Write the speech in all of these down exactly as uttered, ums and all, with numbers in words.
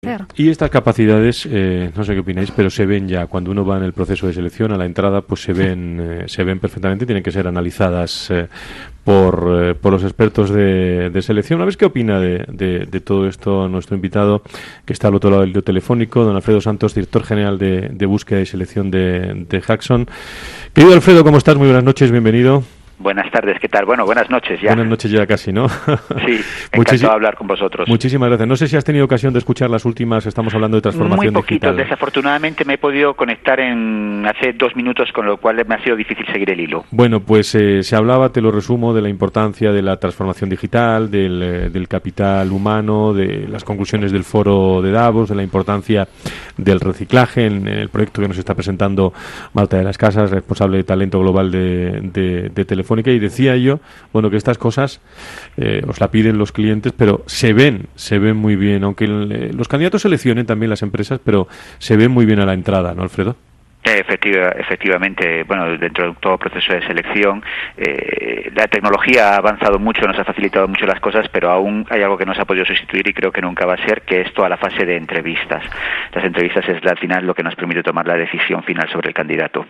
Y estas capacidades, eh, no sé qué opináis, pero se ven ya cuando uno va en el proceso de selección a la entrada, pues se ven, eh, se ven perfectamente, tienen que ser analizadas eh, por, eh, por los expertos de, de selección. ¿A ver qué opina de, de, de todo esto nuestro invitado, que está al otro lado del hilo telefónico, don Alfredo Santos, director general de, de búsqueda y selección de, de Hackson? Querido Alfredo, ¿cómo estás? Muy buenas noches, bienvenido. Buenas tardes, ¿qué tal? Bueno, buenas noches ya. Buenas noches ya casi, ¿no? Sí, encantado de hablar con vosotros. Muchísimas gracias. No sé si has tenido ocasión de escuchar las últimas, estamos hablando de transformación Muy poquito, digital. Desafortunadamente me he podido conectar en hace dos minutos, con lo cual me ha sido difícil seguir el hilo. Bueno, pues eh, se hablaba, te lo resumo, de la importancia de la transformación digital, del, eh, del capital humano, de las conclusiones del foro de Davos, de la importancia del reciclaje en, en el proyecto que nos está presentando Marta de las Casas, responsable de talento global de, de, de Telefónica. Y decía yo, bueno, que estas cosas eh, os la piden los clientes, pero se ven, se ven muy bien, aunque el, eh, los candidatos seleccionen también las empresas, pero se ven muy bien a la entrada, ¿no, Alfredo? Efectiva, efectivamente, bueno, dentro de todo proceso de selección, eh, la tecnología ha avanzado mucho, nos ha facilitado mucho las cosas, pero aún hay algo que no se ha podido sustituir y creo que nunca va a ser, que es toda la fase de entrevistas. Las entrevistas es al final lo que nos permite tomar la decisión final sobre el candidato.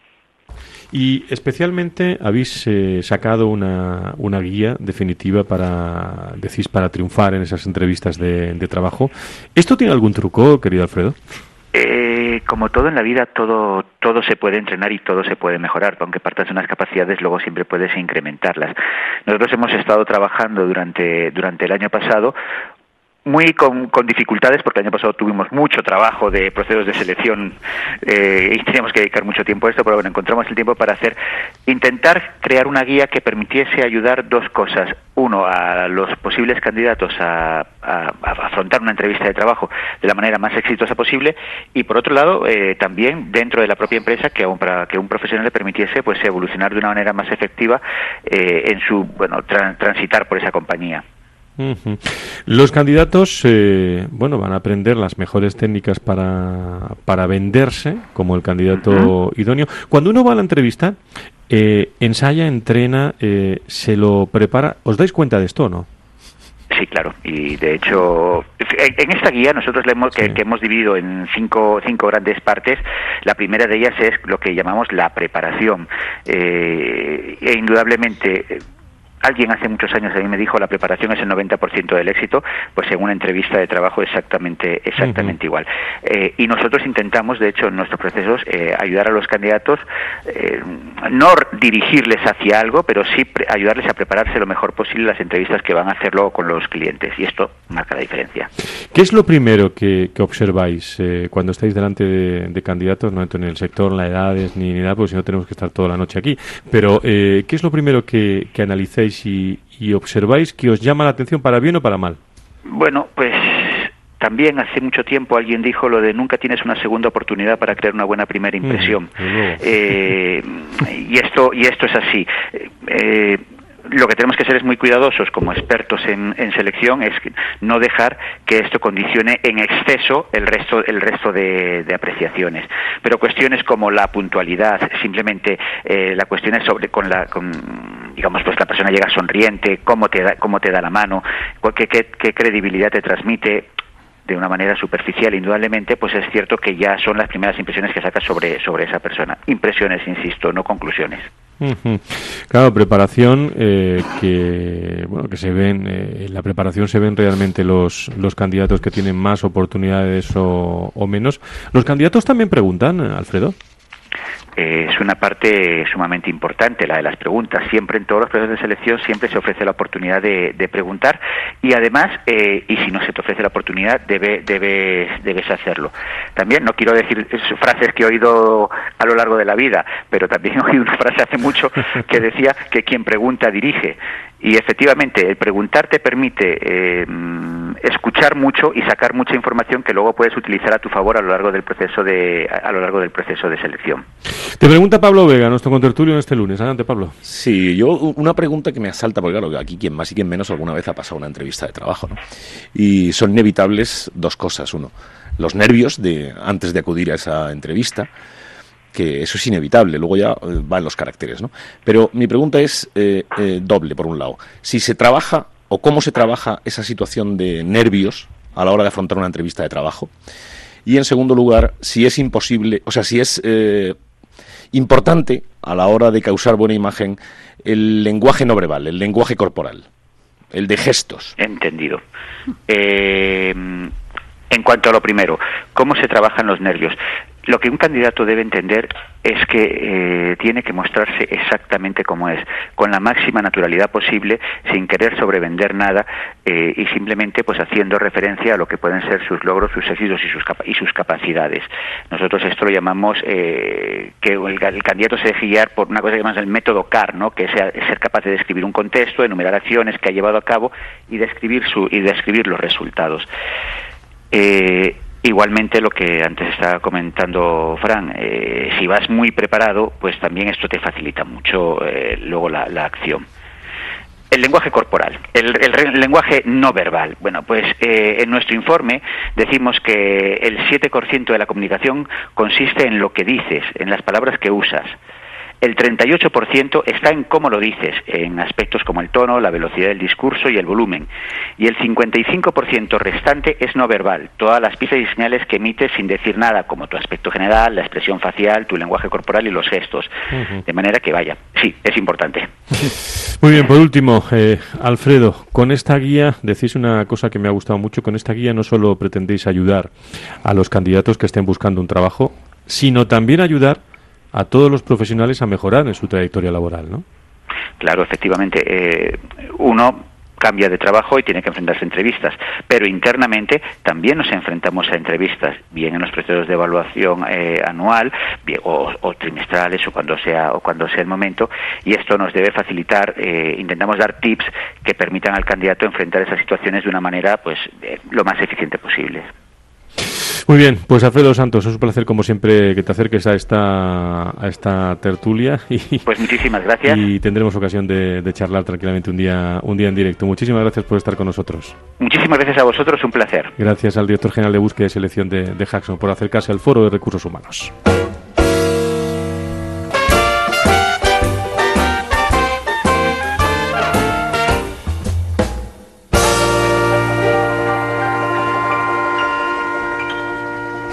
Y especialmente habéis eh, sacado una, una guía definitiva para, decís, para triunfar en esas entrevistas de, de trabajo. ¿Esto tiene algún truco, querido Alfredo? Eh, como todo en la vida, todo todo se puede entrenar y todo se puede mejorar. Aunque partas de unas capacidades, luego siempre puedes incrementarlas. Nosotros hemos estado trabajando durante durante el año pasado muy con, con dificultades, porque el año pasado tuvimos mucho trabajo de procesos de selección eh, y teníamos que dedicar mucho tiempo a esto, pero bueno, encontramos el tiempo para hacer, intentar crear una guía que permitiese ayudar dos cosas. Uno, a los posibles candidatos a, a, a afrontar una entrevista de trabajo de la manera más exitosa posible, y por otro lado, eh, también dentro de la propia empresa, que aún para que un profesional le permitiese pues evolucionar de una manera más efectiva eh, en su, bueno, tra- transitar por esa compañía. Uh-huh. Los candidatos eh, bueno, van a aprender las mejores técnicas para, para venderse como el candidato uh-huh. idóneo. Cuando uno va a la entrevista, eh, ensaya, entrena, eh, se lo prepara. ¿Os dais cuenta de esto o no? Sí, claro, y de hecho en esta guía nosotros le hemos, sí. que, que hemos dividido en cinco, cinco grandes partes. La primera de ellas es lo que llamamos la preparación, eh, e indudablemente alguien hace muchos años a mí me dijo la preparación es el noventa por ciento del éxito, pues en una entrevista de trabajo exactamente exactamente uh-huh. igual. Eh, y nosotros intentamos, de hecho, en nuestros procesos, eh, ayudar a los candidatos, eh, no dirigirles hacia algo, pero sí pre- ayudarles a prepararse lo mejor posible las entrevistas que van a hacer luego con los clientes. Y esto marca la diferencia. ¿Qué es lo primero que, que observáis eh, cuando estáis delante de, de candidatos? No entro en el sector, las edades, ni, ni nada, porque si no tenemos que estar toda la noche aquí. Pero, eh, ¿qué es lo primero que, que analicéis Y, y observáis que os llama la atención para bien o para mal? Bueno, pues también hace mucho tiempo alguien dijo lo de nunca tienes una segunda oportunidad para crear una buena primera impresión. Mm, eh, y esto y esto es así. Eh, Lo que tenemos que ser es muy cuidadosos como expertos en, en selección, es no dejar que esto condicione en exceso el resto el resto de, de apreciaciones. Pero cuestiones como la puntualidad, simplemente eh, la cuestión es sobre con la con, digamos, pues la persona llega sonriente, cómo te da cómo te da la mano, qué, qué, qué credibilidad te transmite. De una manera superficial, indudablemente, pues es cierto que ya son las primeras impresiones que sacas sobre sobre esa persona. Impresiones, insisto, no conclusiones. Uh-huh. Claro, preparación eh, que bueno que se ven, eh, en la preparación se ven realmente los los candidatos que tienen más oportunidades o, o menos. ¿Los candidatos también preguntan, Alfredo? Eh, es una parte sumamente importante la de las preguntas. Siempre en todos los procesos de selección siempre se ofrece la oportunidad de, de preguntar y además, eh, y si no se te ofrece la oportunidad, debe, debes, debes hacerlo. También no quiero decir frases que he oído a lo largo de la vida, pero también he oído una frase hace mucho que decía que quien pregunta dirige. Y efectivamente, el preguntar te permite eh, escuchar mucho y sacar mucha información que luego puedes utilizar a tu favor a lo largo del proceso de a lo largo del proceso de selección. Te pregunta Pablo Vega, nuestro contertulio en este lunes. Adelante, Pablo. Sí, yo una pregunta que me asalta, porque claro, aquí quien más y quien menos alguna vez ha pasado una entrevista de trabajo, ¿no? Y son inevitables dos cosas. Uno, los nervios de antes de acudir a esa entrevista, que eso es inevitable, luego ya eh, van los caracteres, ¿no? Pero mi pregunta es eh, eh, doble, por un lado. Si se trabaja, o cómo se trabaja esa situación de nervios a la hora de afrontar una entrevista de trabajo. Y en segundo lugar, si es imposible, o sea, si es eh, importante a la hora de causar buena imagen el lenguaje no verbal, el lenguaje corporal, el de gestos. Entendido. Eh, en cuanto a lo primero, ¿cómo se trabajan los nervios? Lo que un candidato debe entender es que eh, tiene que mostrarse exactamente como es, con la máxima naturalidad posible, sin querer sobrevender nada eh, y simplemente pues haciendo referencia a lo que pueden ser sus logros, sus éxitos y sus, capa- y sus capacidades. Nosotros esto lo llamamos eh, que el, el candidato se deje guiar por una cosa que llamamos el método C A R, ¿no? Que es ser capaz de describir un contexto, enumerar acciones que ha llevado a cabo y describir, su, y describir los resultados. Eh, Igualmente, lo que antes estaba comentando Fran, eh, si vas muy preparado, pues también esto te facilita mucho eh, luego la, la acción. El lenguaje corporal, el, el, el lenguaje no verbal. Bueno, pues eh, en nuestro informe decimos que el siete por ciento de la comunicación consiste en lo que dices, en las palabras que usas. El treinta y ocho por ciento está en cómo lo dices, en aspectos como el tono, la velocidad del discurso y el volumen. Y el cincuenta y cinco por ciento restante es no verbal, todas las pistas y señales que emites sin decir nada, como tu aspecto general, la expresión facial, tu lenguaje corporal y los gestos. Uh-huh. De manera que vaya, sí, es importante. Muy bien, por último, eh, Alfredo, con esta guía decís una cosa que me ha gustado mucho, con esta guía no solo pretendéis ayudar a los candidatos que estén buscando un trabajo, sino también ayudar a todos los profesionales a mejorar en su trayectoria laboral, ¿no? Claro, efectivamente. Eh, uno cambia de trabajo y tiene que enfrentarse a entrevistas, pero internamente también nos enfrentamos a entrevistas, bien en los procesos de evaluación eh, anual, bien, o, o trimestrales, o cuando sea o cuando sea el momento, y esto nos debe facilitar, eh, intentamos dar tips que permitan al candidato enfrentar esas situaciones de una manera, pues, eh, lo más eficiente posible. Muy bien, pues Alfredo Santos, es un placer como siempre que te acerques a esta a esta tertulia y pues muchísimas gracias y tendremos ocasión de, de charlar tranquilamente un día un día en directo. Muchísimas gracias por estar con nosotros. Muchísimas gracias a vosotros, un placer. Gracias al director general de búsqueda y selección de, de Jackson por acercarse al Foro de Recursos Humanos.